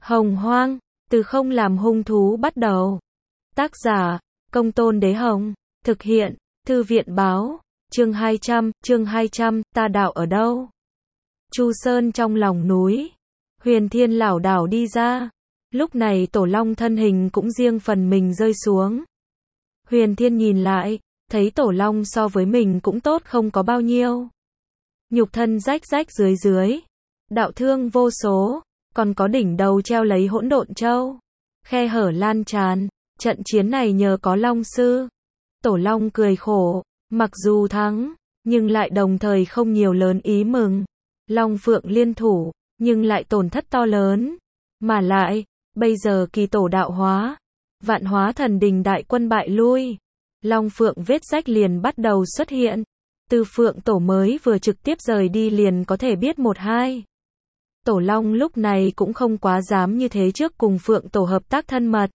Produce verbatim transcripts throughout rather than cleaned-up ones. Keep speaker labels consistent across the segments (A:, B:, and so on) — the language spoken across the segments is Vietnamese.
A: Hồng Hoang, từ không làm hung thú bắt đầu. Tác giả, Công Tôn Đế Hồng. Thực hiện, Thư viện Báo. Chương hai trăm, chương hai trăm, ta đạo ở đâu? Chu Sơn trong lòng núi. Huyền Thiên lảo đảo đi ra. Lúc này Tổ Long thân hình cũng riêng phần mình rơi xuống. Huyền Thiên nhìn lại, thấy Tổ Long so với mình cũng tốt không có bao nhiêu. Nhục thân rách rách dưới dưới. Đạo thương vô số, còn có đỉnh đầu treo lấy hỗn độn châu. Khe hở lan tràn, trận chiến này nhờ có Long Sư. Tổ Long cười khổ, mặc dù thắng, nhưng lại đồng thời không nhiều lớn ý mừng. Long Phượng liên thủ, nhưng lại tổn thất to lớn. Mà lại, bây giờ kỳ tổ đạo hóa, vạn hóa thần đình đại quân bại lui. Long Phượng vết rách liền bắt đầu xuất hiện. Từ Phượng tổ mới vừa trực tiếp rời đi liền có thể biết một hai. Tổ Long lúc này cũng không quá dám như thế trước cùng Phượng tổ hợp tác thân mật.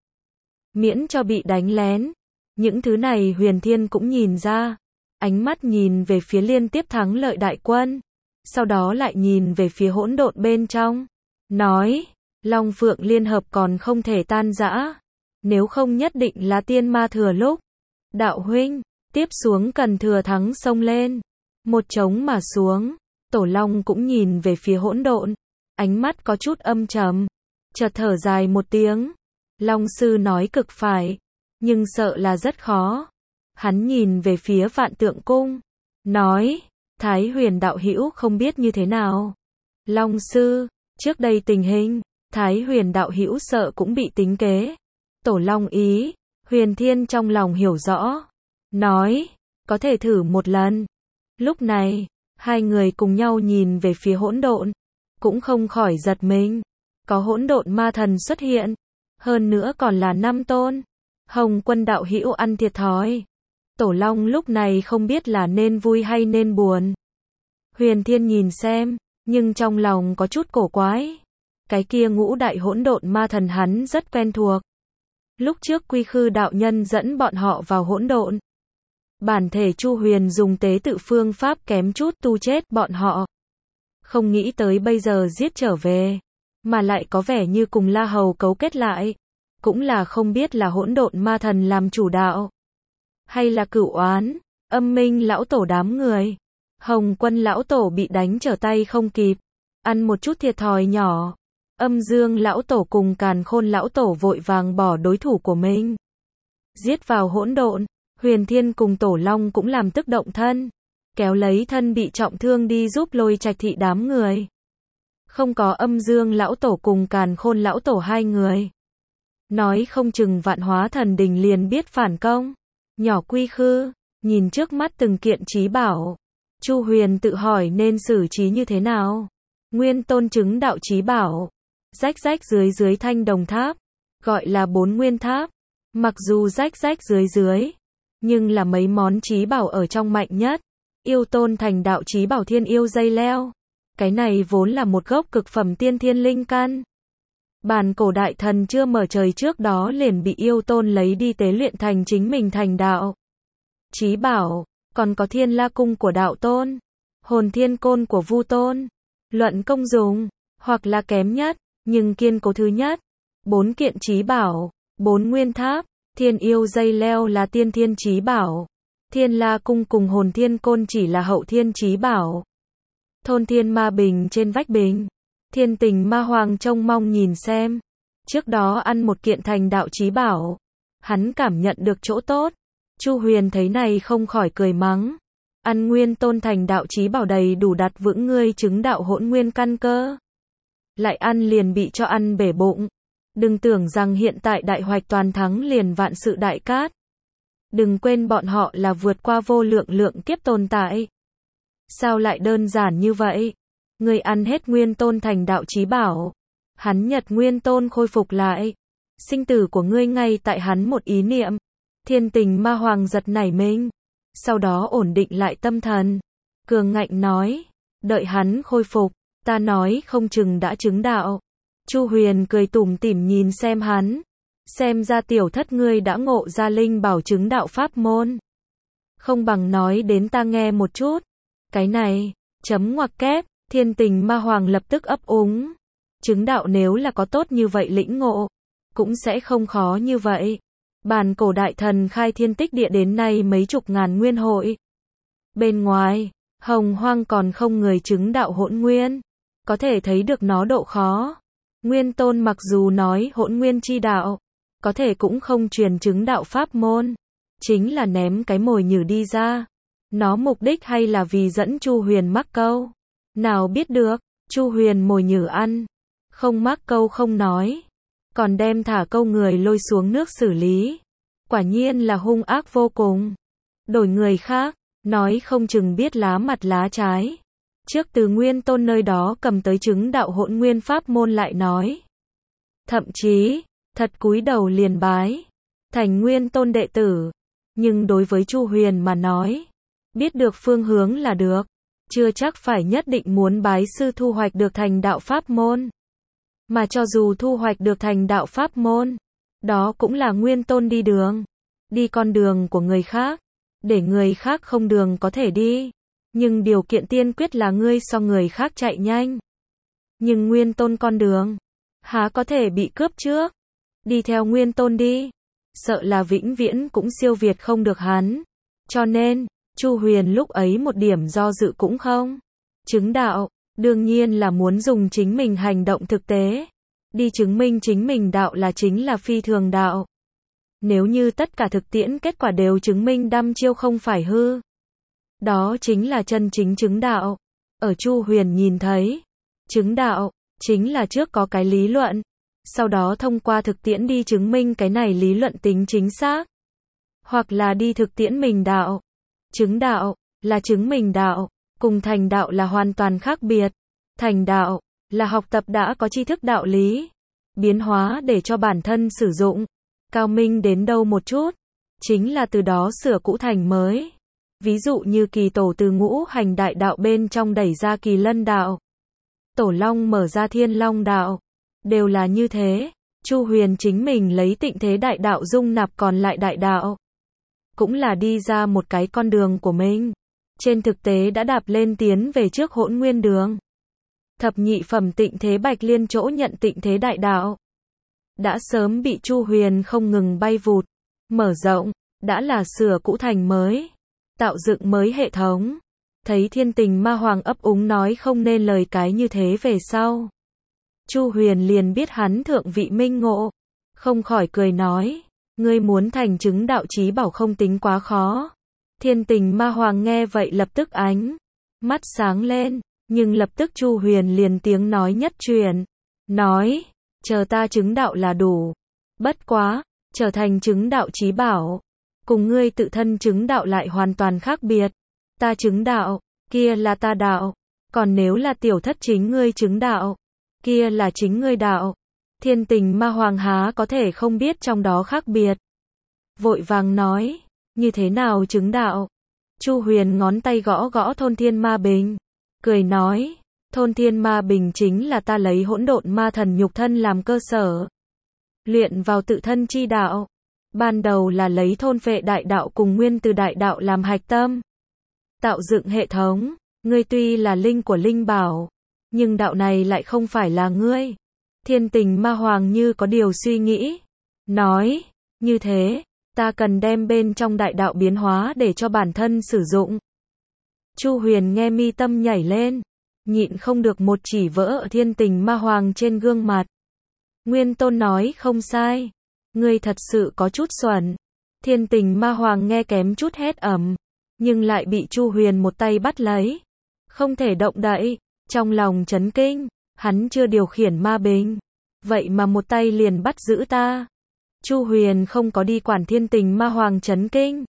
A: Miễn cho bị đánh lén. Những thứ này Huyền Thiên cũng nhìn ra. Ánh mắt nhìn về phía liên tiếp thắng lợi đại quân. Sau đó lại nhìn về phía hỗn độn bên trong. Nói, Long Phượng liên hợp còn không thể tan rã. Nếu không nhất định là tiên ma thừa lúc. Đạo huynh, tiếp xuống cần thừa thắng xông lên. Một trống mà xuống. Tổ Long cũng nhìn về phía hỗn độn. Ánh mắt có chút âm trầm. Chợt thở dài một tiếng. Long Sư nói cực phải. Nhưng sợ là rất khó. Hắn nhìn về phía Vạn Tượng Cung. Nói, Thái Huyền đạo hữu không biết như thế nào. Long Sư, trước đây tình hình, Thái Huyền đạo hữu sợ cũng bị tính kế. Tổ Long ý, Huyền Thiên trong lòng hiểu rõ. Nói, có thể thử một lần. Lúc này, hai người cùng nhau nhìn về phía hỗn độn. Cũng không khỏi giật mình. Có hỗn độn ma thần xuất hiện. Hơn nữa còn là năm tôn. Hồng Quân đạo hữu ăn thiệt thòi. Tổ Long lúc này không biết là nên vui hay nên buồn. Huyền Thiên nhìn xem, nhưng trong lòng có chút cổ quái. Cái kia ngũ đại hỗn độn ma thần hắn rất quen thuộc. Lúc trước Quy Khư đạo nhân dẫn bọn họ vào hỗn độn. Bản thể Chu Huyền dùng tế tự phương pháp kém chút tu chết bọn họ. Không nghĩ tới bây giờ giết trở về. Mà lại có vẻ như cùng La Hầu cấu kết lại. Cũng là không biết là hỗn độn ma thần làm chủ đạo. Hay là cửu oán, âm minh lão tổ đám người. Hồng Quân lão tổ bị đánh trở tay không kịp. Ăn một chút thiệt thòi nhỏ. Âm dương lão tổ cùng Càn Khôn lão tổ vội vàng bỏ đối thủ của mình. Giết vào hỗn độn. Huyền Thiên cùng Tổ Long cũng làm tức động thân. Kéo lấy thân bị trọng thương đi giúp Lôi Trạch thị đám người. Không có âm dương lão tổ cùng Càn Khôn lão tổ hai người. Nói không chừng vạn hóa thần đình liền biết phản công. Nhỏ Quy Khư, nhìn trước mắt từng kiện trí bảo. Chu Huyền tự hỏi nên xử trí như thế nào. Nguyên tôn chứng đạo trí bảo. Rách rách dưới dưới thanh đồng tháp. Gọi là bốn nguyên tháp. Mặc dù rách rách dưới dưới. Nhưng là mấy món trí bảo ở trong mạnh nhất. Yêu tôn thành đạo trí bảo thiên yêu dây leo. Cái này vốn là một gốc cực phẩm tiên thiên linh căn. Bàn cổ đại thần chưa mở trời trước đó liền bị yêu tôn lấy đi tế luyện thành chính mình thành đạo. Chí bảo, còn có thiên la cung của đạo tôn. Hồn thiên côn của vu tôn. Luận công dùng, hoặc là kém nhất, nhưng kiên cố thứ nhất. Bốn kiện chí bảo, bốn nguyên tháp, thiên yêu dây leo là tiên thiên chí bảo. Thiên la cung cùng hồn thiên côn chỉ là hậu thiên chí bảo. Thôn thiên ma bình trên vách bình. Thiên tình ma hoàng trông mong nhìn xem. Trước đó ăn một kiện thành đạo chí bảo. Hắn cảm nhận được chỗ tốt. Chu Huyền thấy này không khỏi cười mắng. Ăn nguyên tôn thành đạo chí bảo đầy đủ đặt vững ngươi chứng đạo hỗn nguyên căn cơ. Lại ăn liền bị cho ăn bể bụng. Đừng tưởng rằng hiện tại đại hoạch toàn thắng liền vạn sự đại cát. Đừng quên bọn họ là vượt qua vô lượng lượng kiếp tồn tại. Sao lại đơn giản như vậy? Người ăn hết nguyên tôn thành đạo chí bảo. Hắn nhật nguyên tôn khôi phục lại. Sinh tử của ngươi ngay tại hắn một ý niệm. Thiên tình ma hoàng giật nảy mình. Sau đó ổn định lại tâm thần. Cường ngạnh nói. Đợi hắn khôi phục. Ta nói không chừng đã chứng đạo. Chu Huyền cười tủm tỉm nhìn xem hắn. Xem ra tiểu thất ngươi đã ngộ ra linh bảo chứng đạo pháp môn. Không bằng nói đến ta nghe một chút. Cái này, chấm ngoặc kép. Thiên tình ma hoàng lập tức ấp úng. Chứng đạo nếu là có tốt như vậy lĩnh ngộ, cũng sẽ không khó như vậy. Bàn cổ đại thần khai thiên tích địa đến nay mấy chục ngàn nguyên hội. Bên ngoài, hồng hoang còn không người chứng đạo hỗn nguyên. Có thể thấy được nó độ khó. Nguyên Tôn mặc dù nói hỗn nguyên chi đạo, có thể cũng không truyền chứng đạo pháp môn. Chính là ném cái mồi nhử đi ra. Nó mục đích hay là vì dẫn Chu Huyền mắc câu. Nào biết được, Chu Huyền mồi nhử ăn. Không mắc câu không nói. Còn đem thả câu người lôi xuống nước xử lý. Quả nhiên là hung ác vô cùng. Đổi người khác, nói không chừng biết lá mặt lá trái. Trước từ Nguyên Tôn nơi đó cầm tới chứng đạo hỗn nguyên pháp môn lại nói. Thậm chí, thật cúi đầu liền bái. Thành Nguyên Tôn đệ tử. Nhưng đối với Chu Huyền mà nói, biết được phương hướng là được. Chưa chắc phải nhất định muốn bái sư thu hoạch được thành đạo pháp môn. Mà cho dù thu hoạch được thành đạo pháp môn, đó cũng là Nguyên Tôn đi đường. Đi con đường của người khác. Để người khác không đường có thể đi. Nhưng điều kiện tiên quyết là ngươi so người khác chạy nhanh. Nhưng Nguyên Tôn con đường, há có thể bị cướp trước. Đi theo Nguyên Tôn đi, sợ là vĩnh viễn cũng siêu việt không được hắn. Cho nên, Chu Huyền lúc ấy một điểm do dự cũng không. Chứng đạo, đương nhiên là muốn dùng chính mình hành động thực tế. Đi chứng minh chính mình đạo là chính là phi thường đạo. Nếu như tất cả thực tiễn kết quả đều chứng minh đăm chiêu không phải hư. Đó chính là chân chính chứng đạo. Ở Chu Huyền nhìn thấy, chứng đạo, chính là trước có cái lý luận. Sau đó thông qua thực tiễn đi chứng minh cái này lý luận tính chính xác. Hoặc là đi thực tiễn mình đạo. Chứng đạo, là chứng mình đạo. Cùng thành đạo là hoàn toàn khác biệt. Thành đạo, là học tập đã có tri thức đạo lý. Biến hóa để cho bản thân sử dụng. Cao minh đến đâu một chút. Chính là từ đó sửa cũ thành mới. Ví dụ như kỳ tổ từ ngũ hành đại đạo bên trong đẩy ra kỳ lân đạo. Tổ long mở ra thiên long đạo. Đều là như thế. Chu Huyền chính mình lấy tịnh thế đại đạo dung nạp còn lại đại đạo. Cũng là đi ra một cái con đường của mình. Trên thực tế đã đạp lên tiến về trước hỗn nguyên đường. Thập nhị phẩm tịnh thế bạch liên chỗ nhận tịnh thế đại đạo. Đã sớm bị Chu Huyền không ngừng bay vụt. Mở rộng, đã là sửa cũ thành mới. Tạo dựng mới hệ thống. Thấy thiên tình ma hoàng ấp úng nói không nên lời cái như thế về sau. Chu Huyền liền biết hắn thượng vị minh ngộ. Không khỏi cười nói. Ngươi muốn thành chứng đạo chí bảo không tính quá khó. Thiên tình ma hoàng nghe vậy lập tức ánh. Mắt sáng lên. Nhưng lập tức Chu Huyền liền tiếng nói nhất truyền. Nói. Chờ ta chứng đạo là đủ. Bất quá. Trở thành chứng đạo chí bảo. Cùng ngươi tự thân chứng đạo lại hoàn toàn khác biệt. Ta chứng đạo. Kia là ta đạo. Còn nếu là tiểu thất chính ngươi chứng đạo. Kia là chính ngươi đạo. Thiên tình ma hoàng há có thể không biết trong đó khác biệt. Vội vàng nói. Như thế nào chứng đạo? Chu Huyền ngón tay gõ gõ thôn thiên ma bình. Cười nói. Thôn thiên ma bình chính là ta lấy hỗn độn ma thần nhục thân làm cơ sở. Luyện vào tự thân chi đạo. Ban đầu là lấy thôn phệ đại đạo cùng nguyên từ đại đạo làm hạch tâm. Tạo dựng hệ thống. Ngươi tuy là linh của linh bảo. Nhưng đạo này lại không phải là ngươi. Thiên tình ma hoàng như có điều suy nghĩ. Nói. Như thế. Ta cần đem bên trong đại đạo biến hóa để cho bản thân sử dụng. Chu Huyền nghe mi tâm nhảy lên. Nhịn không được một chỉ vỡ ở thiên tình ma hoàng trên gương mặt. Nguyên Tôn nói không sai. Ngươi thật sự có chút xuẩn. Thiên tình ma hoàng nghe kém chút hét ầm. Nhưng lại bị Chu Huyền một tay bắt lấy. Không thể động đậy. Trong lòng chấn kinh. Hắn chưa điều khiển ma bình. Vậy mà một tay liền bắt giữ ta. Chu Huyền không có đi quản thiên tình ma hoàng chấn kinh.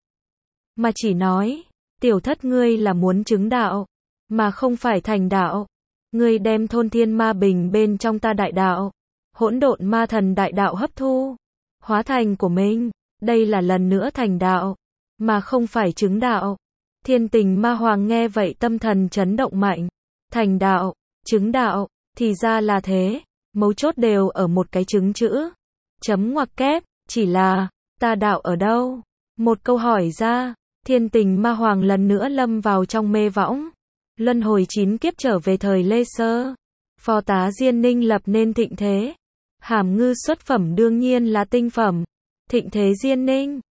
A: Mà chỉ nói. Tiểu thất ngươi là muốn chứng đạo. Mà không phải thành đạo. Ngươi đem thôn thiên ma bình bên trong ta đại đạo. Hỗn độn ma thần đại đạo hấp thu. Hóa thành của mình. Đây là lần nữa thành đạo. Mà không phải chứng đạo. Thiên tình ma hoàng nghe vậy tâm thần chấn động mạnh. Thành đạo. Chứng đạo. Thì ra là thế. Mấu chốt đều ở một cái chứng chữ. Chấm ngoặc kép. Chỉ là. Ta đạo ở đâu? Một câu hỏi ra. Thiên tình ma hoàng lần nữa lâm vào trong mê võng. Luân hồi chín kiếp trở về thời Lê Sơ. Phó tá Diên Ninh lập nên thịnh thế. Hàm ngư xuất phẩm đương nhiên là tinh phẩm. Thịnh thế Diên Ninh.